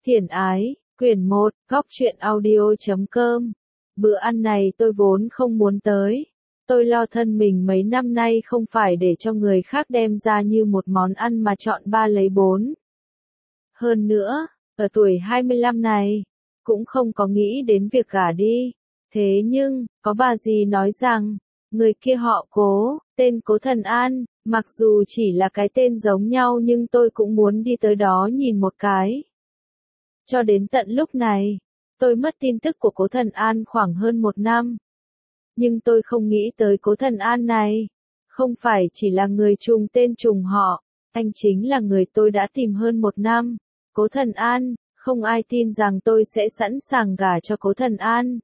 Thiển ái, quyển 1, góc truyện audio.com. Bữa ăn này tôi vốn không muốn tới. Tôi lo thân mình mấy năm nay không phải để cho người khác đem ra như một món ăn mà chọn 3 lấy 4. Hơn nữa, ở tuổi 25 này, cũng không có nghĩ đến việc gả đi. Thế nhưng, có bà dì nói rằng, người kia họ Cố, tên Cố Thần An, mặc dù chỉ là cái tên giống nhau nhưng tôi cũng muốn đi tới đó nhìn một cái. Cho đến tận lúc này, tôi mất tin tức của Cố Thần An khoảng hơn 1 năm. Nhưng tôi không nghĩ tới Cố Thần An này. Không phải chỉ là người trùng tên trùng họ, anh chính là người tôi đã tìm hơn 1 năm. Cố Thần An, không ai tin rằng tôi sẽ sẵn sàng gả cho Cố Thần An.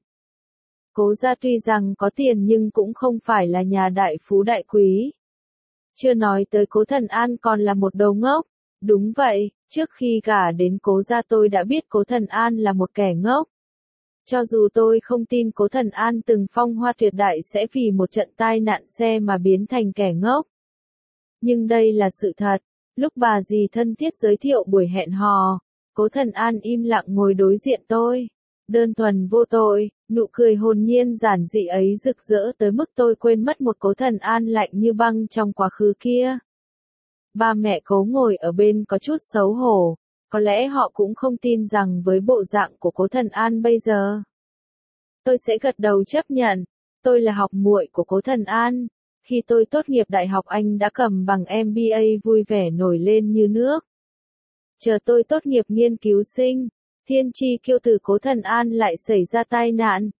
Cố gia tuy rằng có tiền nhưng cũng không phải là nhà đại phú đại quý. Chưa nói tới Cố Thần An còn là một đầu ngốc. Đúng vậy, trước khi gả đến Cố gia tôi đã biết Cố Thần An là một kẻ ngốc. Cho dù tôi không tin Cố Thần An từng phong hoa tuyệt đại sẽ vì một trận tai nạn xe mà biến thành kẻ ngốc. Nhưng đây là sự thật. Lúc bà dì thân thiết giới thiệu buổi hẹn hò, Cố Thần An im lặng ngồi đối diện tôi. Đơn thuần vô tội, nụ cười hồn nhiên giản dị ấy rực rỡ tới mức tôi quên mất một Cố Thần An lạnh như băng trong quá khứ kia. Ba mẹ Cố ngồi ở bên có chút xấu hổ, có lẽ họ cũng không tin rằng với bộ dạng của Cố Thần An bây giờ. Tôi sẽ gật đầu chấp nhận, tôi là học muội của Cố Thần An. Khi tôi tốt nghiệp đại học anh đã cầm bằng MBA vui vẻ nổi lên như nước. Chờ tôi tốt nghiệp nghiên cứu sinh, thiên chi kiêu tử Cố Thần An lại xảy ra tai nạn.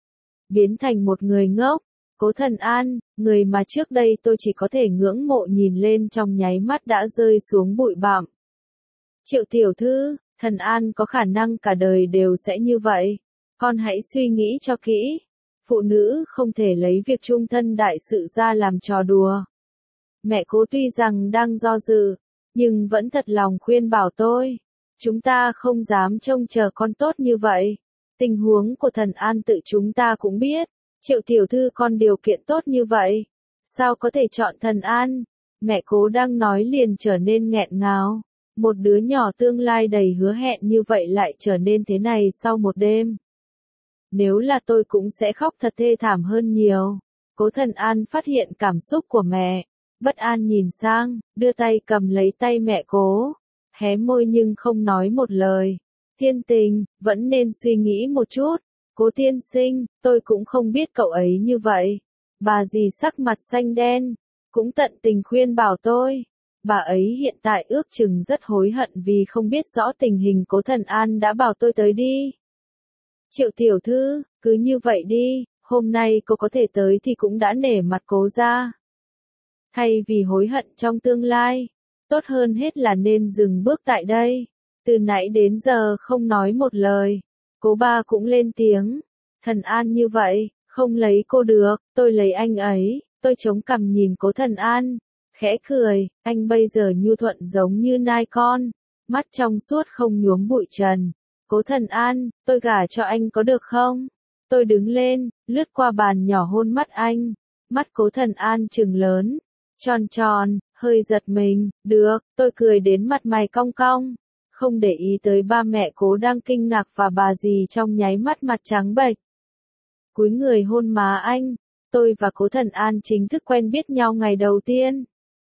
Biến thành một người ngốc. Cố Thần An, người mà trước đây tôi chỉ có thể ngưỡng mộ nhìn lên trong nháy mắt đã rơi xuống bụi bặm. Triệu tiểu thư, Thần An có khả năng cả đời đều sẽ như vậy. Con hãy suy nghĩ cho kỹ. Phụ nữ không thể lấy việc chung thân đại sự ra làm trò đùa. Mẹ Cố tuy rằng đang do dự, nhưng vẫn thật lòng khuyên bảo tôi. Chúng ta không dám trông chờ con tốt như vậy. Tình huống của Thần An tự chúng ta cũng biết. Triệu tiểu thư con điều kiện tốt như vậy. Sao có thể chọn Thần An? Mẹ Cố đang nói liền trở nên nghẹn ngào. Một đứa nhỏ tương lai đầy hứa hẹn như vậy lại trở nên thế này sau một đêm. Nếu là tôi cũng sẽ khóc thật thê thảm hơn nhiều. Cố Thần An phát hiện cảm xúc của mẹ. Bất an nhìn sang, đưa tay cầm lấy tay mẹ Cố. Hé môi nhưng không nói một lời. Thiên tình, vẫn nên suy nghĩ một chút. Cố tiên sinh, tôi cũng không biết cậu ấy như vậy. Bà dì sắc mặt xanh đen, cũng tận tình khuyên bảo tôi. Bà ấy hiện tại ước chừng rất hối hận vì không biết rõ tình hình Cố Thần An đã bảo tôi tới đi. Triệu tiểu thư, cứ như vậy đi, hôm nay cô có thể tới thì cũng đã nể mặt Cố gia. Thay vì hối hận trong tương lai, tốt hơn hết là nên dừng bước tại đây. Từ nãy đến giờ không nói một lời. Cố ba cũng lên tiếng. Thần An như vậy, không lấy cô được, tôi lấy anh ấy. Tôi chống cằm nhìn Cố Thần An, khẽ cười, anh bây giờ nhu thuận giống như nai con, mắt trong suốt không nhuốm bụi trần. Cố Thần An, tôi gả cho anh có được không? Tôi đứng lên, lướt qua bàn nhỏ hôn mắt anh. Mắt Cố Thần An trừng lớn, tròn tròn, hơi giật mình, được, tôi cười đến mặt mày cong cong. Không để ý tới ba mẹ Cố đang kinh ngạc và bà dì trong nháy mắt mặt trắng bệch. Cúi người hôn má anh, tôi và Cố Thần An chính thức quen biết nhau ngày đầu tiên.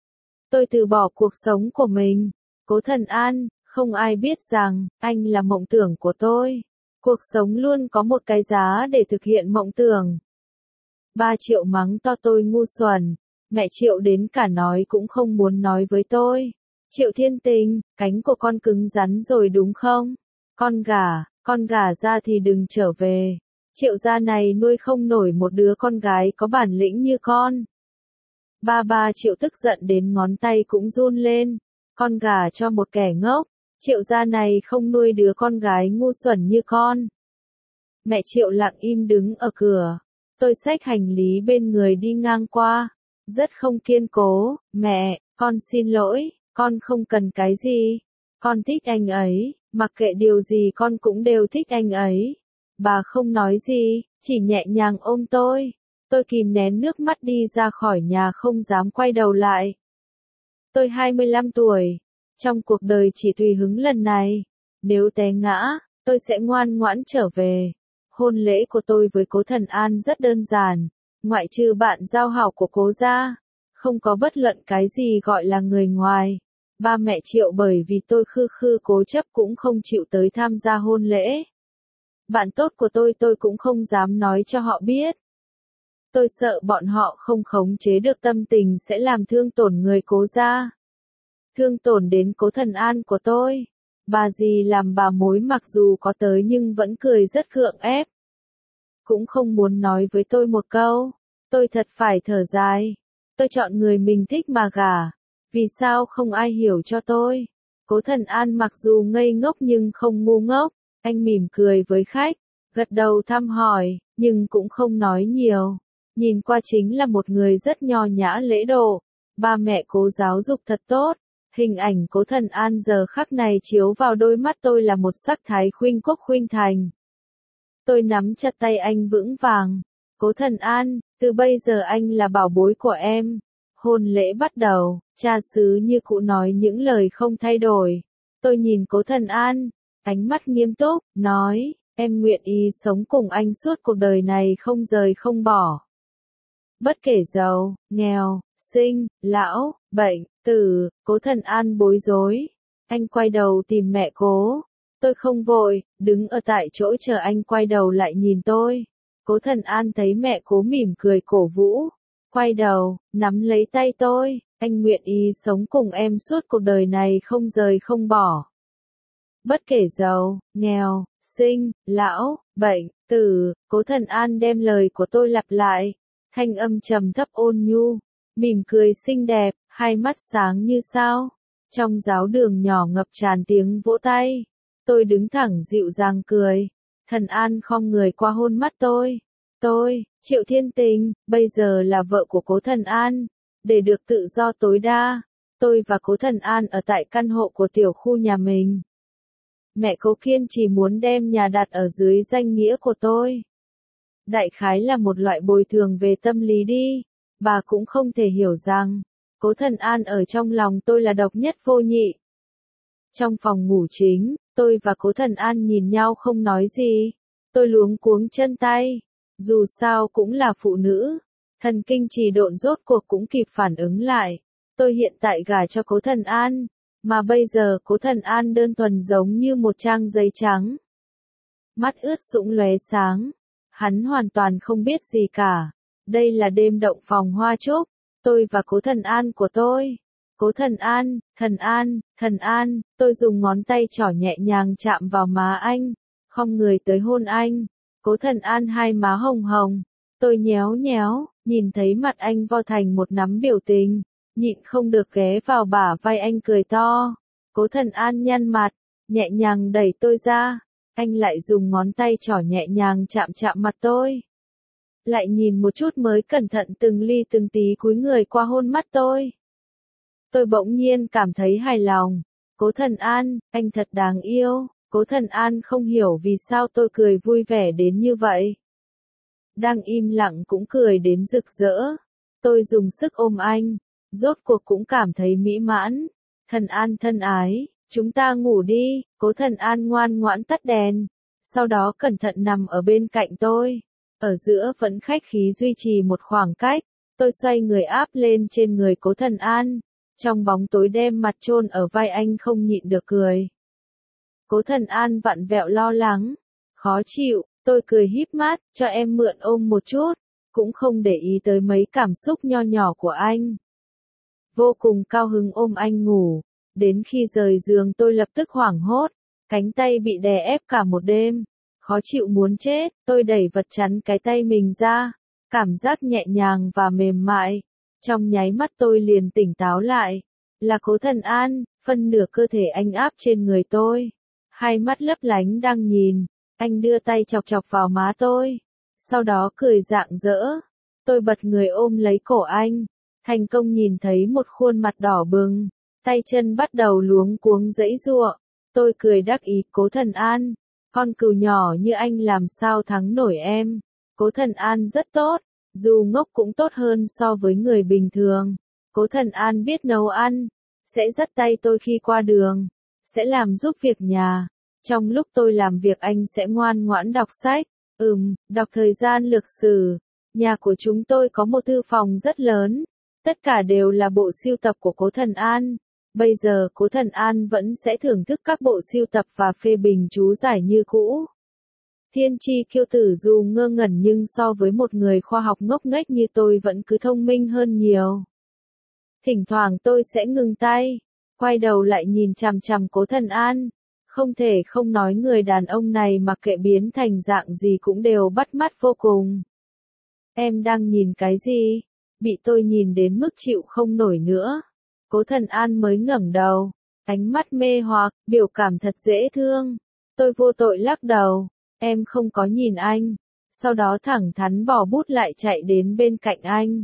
Tôi từ bỏ cuộc sống của mình. Cố Thần An, không ai biết rằng, anh là mộng tưởng của tôi. Cuộc sống luôn có một cái giá để thực hiện mộng tưởng. Ba Triệu mắng to tôi ngu xuẩn. Mẹ Triệu đến cả nói cũng không muốn nói với tôi. Triệu thiên tình, cánh của con cứng rắn rồi đúng không? Con gả ra thì đừng trở về. Triệu gia này nuôi không nổi một đứa con gái có bản lĩnh như con. Ba Triệu tức giận đến ngón tay cũng run lên. Con gả cho một kẻ ngốc. Triệu gia này không nuôi đứa con gái ngu xuẩn như con. Mẹ Triệu lặng im đứng ở cửa. Tôi xách hành lý bên người đi ngang qua. Rất không kiên cố. Mẹ, con xin lỗi. Con không cần cái gì. Con thích anh ấy, mặc kệ điều gì con cũng đều thích anh ấy. Bà không nói gì, chỉ nhẹ nhàng ôm tôi. Tôi kìm nén nước mắt đi ra khỏi nhà không dám quay đầu lại. Tôi 25 tuổi. Trong cuộc đời chỉ tùy hứng lần này. Nếu té ngã, tôi sẽ ngoan ngoãn trở về. Hôn lễ của tôi với Cố Thần An rất đơn giản, ngoại trừ bạn giao hảo của Cố gia, không có bất luận cái gì gọi là người ngoài. Ba mẹ Triệu bởi vì tôi khư khư cố chấp cũng không chịu tới tham gia hôn lễ. Bạn tốt của tôi cũng không dám nói cho họ biết. Tôi sợ bọn họ không khống chế được tâm tình sẽ làm thương tổn người Cố gia. Thương tổn đến Cố Thần An của tôi. Bà dì làm bà mối mặc dù có tới nhưng vẫn cười rất gượng ép. Cũng không muốn nói với tôi một câu. Tôi thật phải thở dài. Tôi chọn người mình thích mà gả. Vì sao không ai hiểu cho tôi? Cố Thần An mặc dù ngây ngốc nhưng không ngu ngốc. Anh mỉm cười với khách, gật đầu thăm hỏi, nhưng cũng không nói nhiều. Nhìn qua chính là một người rất nho nhã lễ độ. Ba mẹ Cố giáo dục thật tốt. Hình ảnh Cố Thần An giờ khắc này chiếu vào đôi mắt tôi là một sắc thái khuynh quốc khuynh thành. Tôi nắm chặt tay anh vững vàng. Cố Thần An, từ bây giờ anh là bảo bối của em. Hôn lễ bắt đầu, cha xứ như cũ nói những lời không thay đổi. Tôi nhìn Cố Thần An, ánh mắt nghiêm túc, nói, em nguyện ý sống cùng anh suốt cuộc đời này không rời không bỏ. Bất kể giàu, nghèo, sinh, lão, bệnh, tử. Cố Thần An bối rối. Anh quay đầu tìm mẹ Cố. Tôi không vội, đứng ở tại chỗ chờ anh quay đầu lại nhìn tôi. Cố Thần An thấy mẹ Cố mỉm cười cổ vũ. Quay đầu, nắm lấy tay tôi, anh nguyện ý sống cùng em suốt cuộc đời này không rời không bỏ. Bất kể giàu, nghèo, sinh, lão, bệnh, tử. Cố Thần An đem lời của tôi lặp lại. Thanh âm trầm thấp ôn nhu, mỉm cười xinh đẹp, hai mắt sáng như sao. Trong giáo đường nhỏ ngập tràn tiếng vỗ tay. Tôi đứng thẳng dịu dàng cười. Thần An khom người qua hôn mắt tôi. Tôi, Triệu Thiên Tình, bây giờ là vợ của Cố Thần An. Để được tự do tối đa, tôi và Cố Thần An ở tại căn hộ của tiểu khu nhà mình. Mẹ Cố kiên chỉ muốn đem nhà đặt ở dưới danh nghĩa của tôi. Đại khái là một loại bồi thường về tâm lý đi. Bà cũng không thể hiểu rằng, Cố Thần An ở trong lòng tôi là độc nhất vô nhị. Trong phòng ngủ chính, tôi và Cố Thần An nhìn nhau không nói gì. Tôi luống cuống chân tay. Dù sao cũng là phụ nữ. Thần kinh trì độn rốt cuộc cũng kịp phản ứng lại. Tôi hiện tại gả cho Cố Thần An. Mà bây giờ Cố Thần An đơn thuần giống như một trang giấy trắng. Mắt ướt sũng lóe sáng. Hắn hoàn toàn không biết gì cả. Đây là đêm động phòng hoa trúc. Tôi và Cố Thần An của tôi. Cố Thần An, Thần An, Thần An. Tôi dùng ngón tay trỏ nhẹ nhàng chạm vào má anh. Khom người tới hôn anh. Cố Thần An hai má hồng hồng. Tôi nhéo nhéo, nhìn thấy mặt anh vo thành một nắm biểu tình. Nhịn không được ghé vào bả vai anh cười to. Cố Thần An nhăn mặt, nhẹ nhàng đẩy tôi ra. Anh lại dùng ngón tay trỏ nhẹ nhàng chạm chạm mặt tôi. Lại nhìn một chút mới cẩn thận từng ly từng tí cúi người qua hôn mắt tôi. Tôi bỗng nhiên cảm thấy hài lòng. Cố Thần An, anh thật đáng yêu. Cố Thần An không hiểu vì sao tôi cười vui vẻ đến như vậy. Đang im lặng cũng cười đến rực rỡ. Tôi dùng sức ôm anh. Rốt cuộc cũng cảm thấy mỹ mãn. Thần An thân ái, chúng ta ngủ đi. Cố Thần An ngoan ngoãn tắt đèn. Sau đó cẩn thận nằm ở bên cạnh tôi. Ở giữa vẫn khách khí duy trì một khoảng cách. Tôi xoay người áp lên trên người Cố Thần An. Trong bóng tối đem mặt chôn ở vai anh không nhịn được cười. Cố Thần An vặn vẹo lo lắng. Khó chịu, tôi cười híp mắt, cho em mượn ôm một chút. Cũng không để ý tới mấy cảm xúc nho nhỏ của anh. Vô cùng cao hứng ôm anh ngủ. Đến khi rời giường tôi lập tức hoảng hốt. Cánh tay bị đè ép cả một đêm. Khó chịu muốn chết, tôi đẩy vật chắn cái tay mình ra. Cảm giác nhẹ nhàng và mềm mại. Trong nháy mắt tôi liền tỉnh táo lại. Là Cố Thần An, phân nửa cơ thể anh áp trên người tôi. Hai mắt lấp lánh đang nhìn. Anh đưa tay chọc chọc vào má tôi. Sau đó cười rạng rỡ. Tôi bật người ôm lấy cổ anh. Thành công nhìn thấy một khuôn mặt đỏ bừng. Tay chân bắt đầu luống cuống giãy giụa. Tôi cười đắc ý. Cố Thần An, con cừu nhỏ như anh làm sao thắng nổi em. Cố Thần An rất tốt. Dù ngốc cũng tốt hơn so với người bình thường. Cố Thần An biết nấu ăn. Sẽ dắt tay tôi khi qua đường. Sẽ làm giúp việc nhà. Trong lúc tôi làm việc anh sẽ ngoan ngoãn đọc sách. Đọc thời gian lược sử. Nhà của chúng tôi có một thư phòng rất lớn. Tất cả đều là bộ sưu tập của Cố Thần An. Bây giờ Cố Thần An vẫn sẽ thưởng thức các bộ sưu tập và phê bình chú giải như cũ. Thiên tri kiêu tử dù ngơ ngẩn nhưng so với một người khoa học ngốc nghếch như tôi vẫn cứ thông minh hơn nhiều. Thỉnh thoảng tôi sẽ ngừng tay, quay đầu lại nhìn chằm chằm Cố Thần An. Không thể không nói người đàn ông này mặc kệ biến thành dạng gì cũng đều bắt mắt vô cùng. Em đang nhìn cái gì? Bị tôi nhìn đến mức chịu không nổi nữa. Cố Thần An mới ngẩng đầu, ánh mắt mê hoặc, biểu cảm thật dễ thương. Tôi vô tội lắc đầu, em không có nhìn anh. Sau đó thẳng thắn bỏ bút lại chạy đến bên cạnh anh.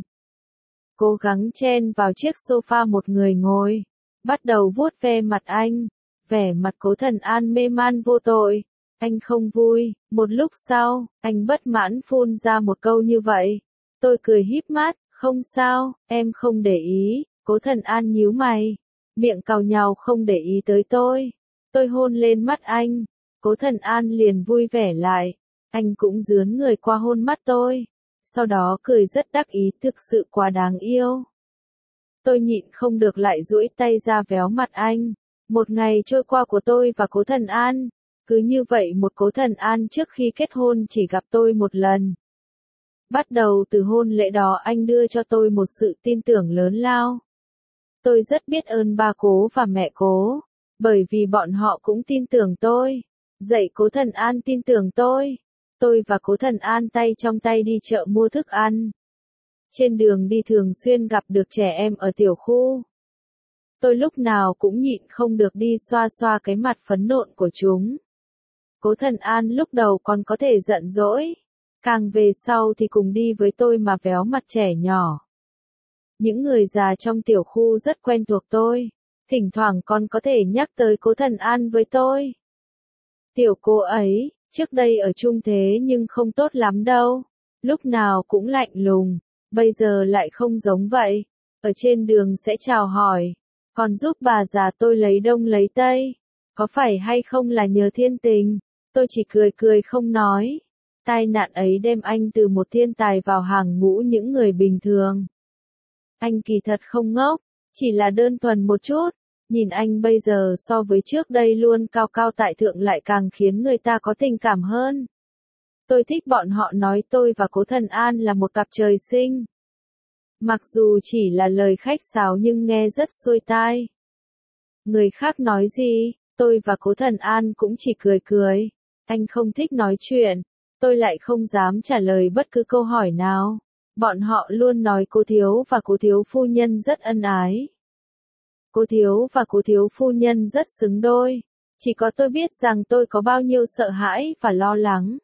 Cố gắng chen vào chiếc sofa một người ngồi, bắt đầu vuốt ve mặt anh. Vẻ mặt Cố Thần An mê man vô tội. Anh không vui. Một lúc sau, anh bất mãn phun ra một câu như vậy. Tôi cười híp mắt, không sao, em không để ý. Cố Thần An nhíu mày, miệng cào nhàu không để ý tới tôi. Tôi hôn lên mắt anh. Cố Thần An liền vui vẻ lại. Anh cũng dướn người qua hôn mắt tôi. Sau đó cười rất đắc ý, thực sự quá đáng yêu. Tôi nhịn không được lại duỗi tay ra véo mặt anh. Một ngày trôi qua của tôi và Cố Thần An. Cứ như vậy một Cố Thần An trước khi kết hôn chỉ gặp tôi một lần. Bắt đầu từ hôn lễ đó anh đưa cho tôi một sự tin tưởng lớn lao. Tôi rất biết ơn ba Cố và mẹ Cố, bởi vì bọn họ cũng tin tưởng tôi. Dạy Cố Thần An tin tưởng tôi. Tôi và Cố Thần An tay trong tay đi chợ mua thức ăn. Trên đường đi thường xuyên gặp được trẻ em ở tiểu khu. Tôi lúc nào cũng nhịn không được đi xoa xoa cái mặt phấn nộn của chúng. Cố Thần An lúc đầu còn có thể giận dỗi. Càng về sau thì cùng đi với tôi mà véo mặt trẻ nhỏ. Những người già trong tiểu khu rất quen thuộc tôi. Thỉnh thoảng còn có thể nhắc tới Cố Thần An với tôi. Tiểu cô ấy, trước đây ở chung thế nhưng không tốt lắm đâu. Lúc nào cũng lạnh lùng. Bây giờ lại không giống vậy. Ở trên đường sẽ chào hỏi. Còn giúp bà già tôi lấy đông lấy tây. Có phải hay không là nhờ thiên tình? Tôi chỉ cười cười không nói. Tai nạn ấy đem anh từ một thiên tài vào hàng ngũ những người bình thường. Anh kỳ thật không ngốc, chỉ là đơn thuần một chút. Nhìn anh bây giờ so với trước đây luôn cao cao tại thượng lại càng khiến người ta có tình cảm hơn. Tôi thích bọn họ nói tôi và Cố Thần An là một cặp trời sinh. Mặc dù chỉ là lời khách sáo nhưng nghe rất xuôi tai. Người khác nói gì, tôi và Cố Thần An cũng chỉ cười cười. Anh không thích nói chuyện, tôi lại không dám trả lời bất cứ câu hỏi nào. Bọn họ luôn nói Cố thiếu và Cố thiếu phu nhân rất ân ái. Cố thiếu và Cố thiếu phu nhân rất xứng đôi. Chỉ có tôi biết rằng tôi có bao nhiêu sợ hãi và lo lắng.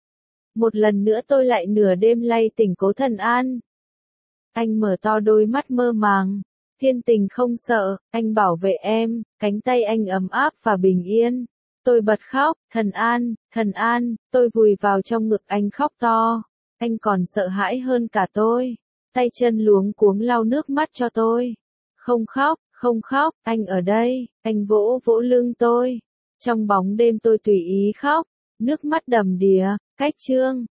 Một lần nữa tôi lại nửa đêm lay tỉnh Cố Thần An. Anh mở to đôi mắt mơ màng. Thiên tình không sợ, anh bảo vệ em, cánh tay anh ấm áp và bình yên. Tôi bật khóc, Thần An, tôi vùi vào trong ngực anh khóc to. Anh còn sợ hãi hơn cả tôi. Tay chân luống cuống lau nước mắt cho tôi. Không khóc, anh ở đây, anh vỗ vỗ lưng tôi. Trong bóng đêm tôi tùy ý khóc, nước mắt đầm đìa, cách chương.